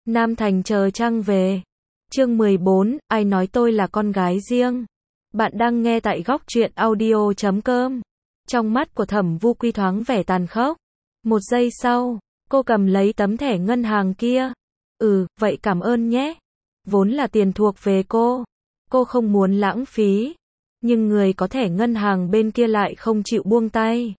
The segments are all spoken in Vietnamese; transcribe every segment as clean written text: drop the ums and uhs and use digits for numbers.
Nam Thành chờ trăng về. Chương 14, ai nói tôi là con gái riêng? Bạn đang nghe tại góc truyện audio.com. Trong mắt của Thẩm Vu Quy thoáng vẻ tàn khốc. Một giây sau, cô cầm lấy tấm thẻ ngân hàng kia. Vậy cảm ơn nhé. Vốn là tiền thuộc về cô. Cô không muốn lãng phí. Nhưng người có thẻ ngân hàng bên kia lại không chịu buông tay.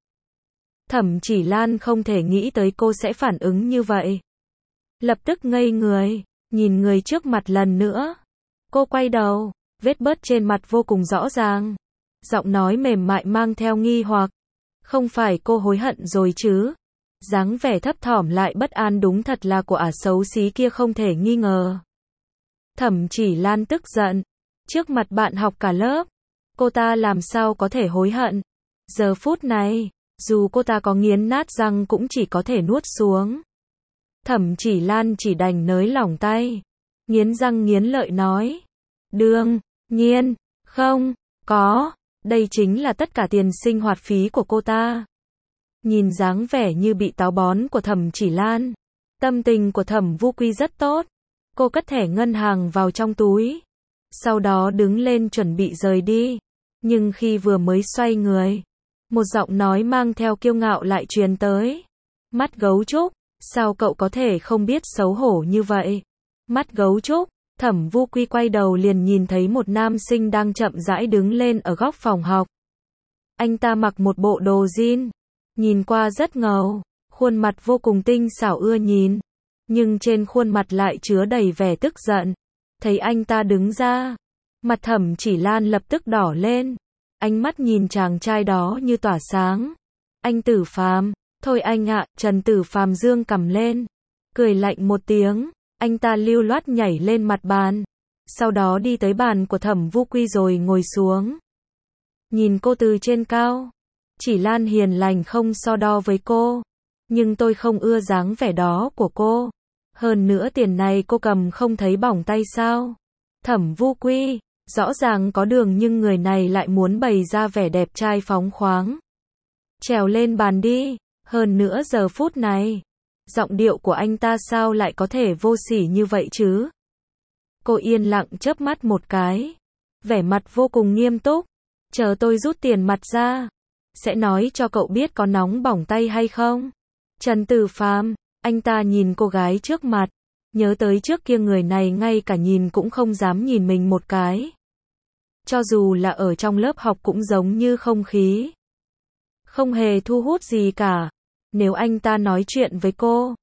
Thẩm Chỉ Lan không thể nghĩ tới cô sẽ phản ứng như vậy. Lập tức ngây người, nhìn người trước mặt lần nữa. Cô quay đầu, vết bớt trên mặt vô cùng rõ ràng. Giọng nói mềm mại mang theo nghi hoặc. Không phải cô hối hận rồi chứ? Dáng vẻ thấp thỏm lại bất an đúng thật là của ả xấu xí kia không thể nghi ngờ. Thẩm Chỉ Lan tức giận. Trước mặt bạn học cả lớp, cô ta làm sao có thể hối hận? Giờ phút này, dù cô ta có nghiến nát răng cũng chỉ có thể nuốt xuống. Thẩm Chỉ Lan chỉ đành nới lỏng tay, nghiến răng nghiến lợi nói. Đương nhiên, không, có, đây chính là tất cả tiền sinh hoạt phí của cô ta. Nhìn dáng vẻ như bị táo bón của Thẩm Chỉ Lan, tâm tình của Thẩm Vu Quy rất tốt. Cô cất thẻ ngân hàng vào trong túi, sau đó đứng lên chuẩn bị rời đi. Nhưng khi vừa mới xoay người, một giọng nói mang theo kiêu ngạo lại truyền tới. Mắt gấu trúc, sao cậu có thể không biết xấu hổ như vậy? Mắt gấu trúc, Thẩm Vu Quy quay đầu liền nhìn thấy một nam sinh đang chậm rãi đứng lên ở góc phòng học. Anh ta mặc một bộ đồ jean, nhìn qua rất ngầu, khuôn mặt vô cùng tinh xảo ưa nhìn, nhưng trên khuôn mặt lại chứa đầy vẻ tức giận. Thấy anh ta đứng ra, mặt Thẩm Chỉ Lan lập tức đỏ lên, ánh mắt nhìn chàng trai đó như tỏa sáng. Anh Tử Phàm, thôi anh ạ. Trần Tử Phàm dương cằm lên, cười lạnh một tiếng, anh ta lưu loát nhảy lên mặt bàn, sau đó đi tới bàn của Thẩm Vu Quy rồi ngồi xuống. Nhìn cô từ trên cao, Chỉ Lan hiền lành không so đo với cô, nhưng tôi không ưa dáng vẻ đó của cô. Hơn nữa tiền này cô cầm không thấy bỏng tay sao? Thẩm Vu Quy, rõ ràng có đường nhưng người này lại muốn bày ra vẻ đẹp trai phóng khoáng. Trèo lên bàn đi. Hơn nữa giờ phút này, giọng điệu của anh ta sao lại có thể vô sỉ như vậy chứ? Cô yên lặng chớp mắt một cái, vẻ mặt vô cùng nghiêm túc. Chờ tôi rút tiền mặt ra, sẽ nói cho cậu biết có nóng bỏng tay hay không. Trần Tử Phàm, anh ta nhìn cô gái trước mặt, nhớ tới trước kia người này ngay cả nhìn cũng không dám nhìn mình một cái. Cho dù là ở trong lớp học cũng giống như không khí, không hề thu hút gì cả. Nếu anh ta nói chuyện với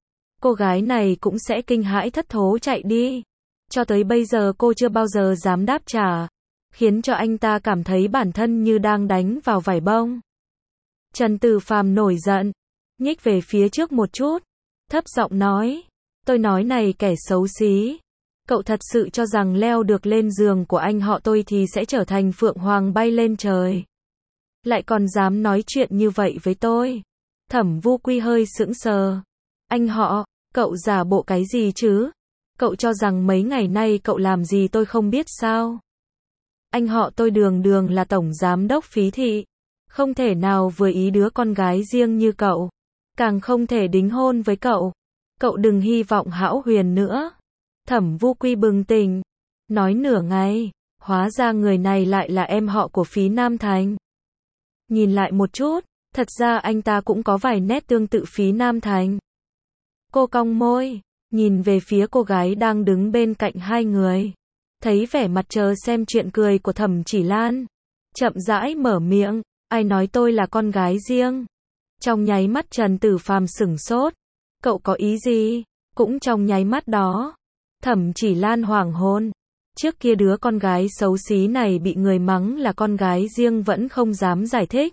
cô gái này cũng sẽ kinh hãi thất thố chạy đi. Cho tới bây giờ cô chưa bao giờ dám đáp trả, khiến cho anh ta cảm thấy bản thân như đang đánh vào vải bông. Trần Tử Phàm nổi giận, nhích về phía trước một chút, thấp giọng nói, tôi nói này kẻ xấu xí, cậu thật sự cho rằng leo được lên giường của anh họ tôi thì sẽ trở thành phượng hoàng bay lên trời? Lại còn dám nói chuyện như vậy với tôi? Thẩm Vu Quy hơi sững sờ. Anh họ, cậu giả bộ cái gì chứ? Cậu cho rằng mấy ngày nay cậu làm gì tôi không biết sao? Anh họ tôi đường đường là tổng giám đốc phí thị, không thể nào vừa ý đứa con gái riêng như cậu, càng không thể đính hôn với cậu. Cậu đừng hy vọng hão huyền nữa. Thẩm Vu Quy bừng tỉnh, nói nửa ngày, hóa ra người này lại là em họ của Phí Nam Thành. Nhìn lại một chút, thật ra anh ta cũng có vài nét tương tự Phí Nam Thành. Cô cong môi, nhìn về phía cô gái đang đứng bên cạnh hai người. Thấy vẻ mặt chờ xem chuyện cười của Thẩm Chỉ Lan, chậm rãi mở miệng, ai nói tôi là con gái riêng? Trong nháy mắt Trần Tử Phàm sửng sốt. Cậu có ý gì? Cũng trong nháy mắt đó, Thẩm Chỉ Lan hoảng hồn. Trước kia đứa con gái xấu xí này bị người mắng là con gái riêng vẫn không dám giải thích.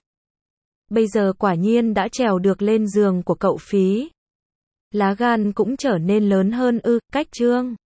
Bây giờ quả nhiên đã trèo được lên giường của cậu Phí. Lá gan cũng trở nên lớn hơn cách trương.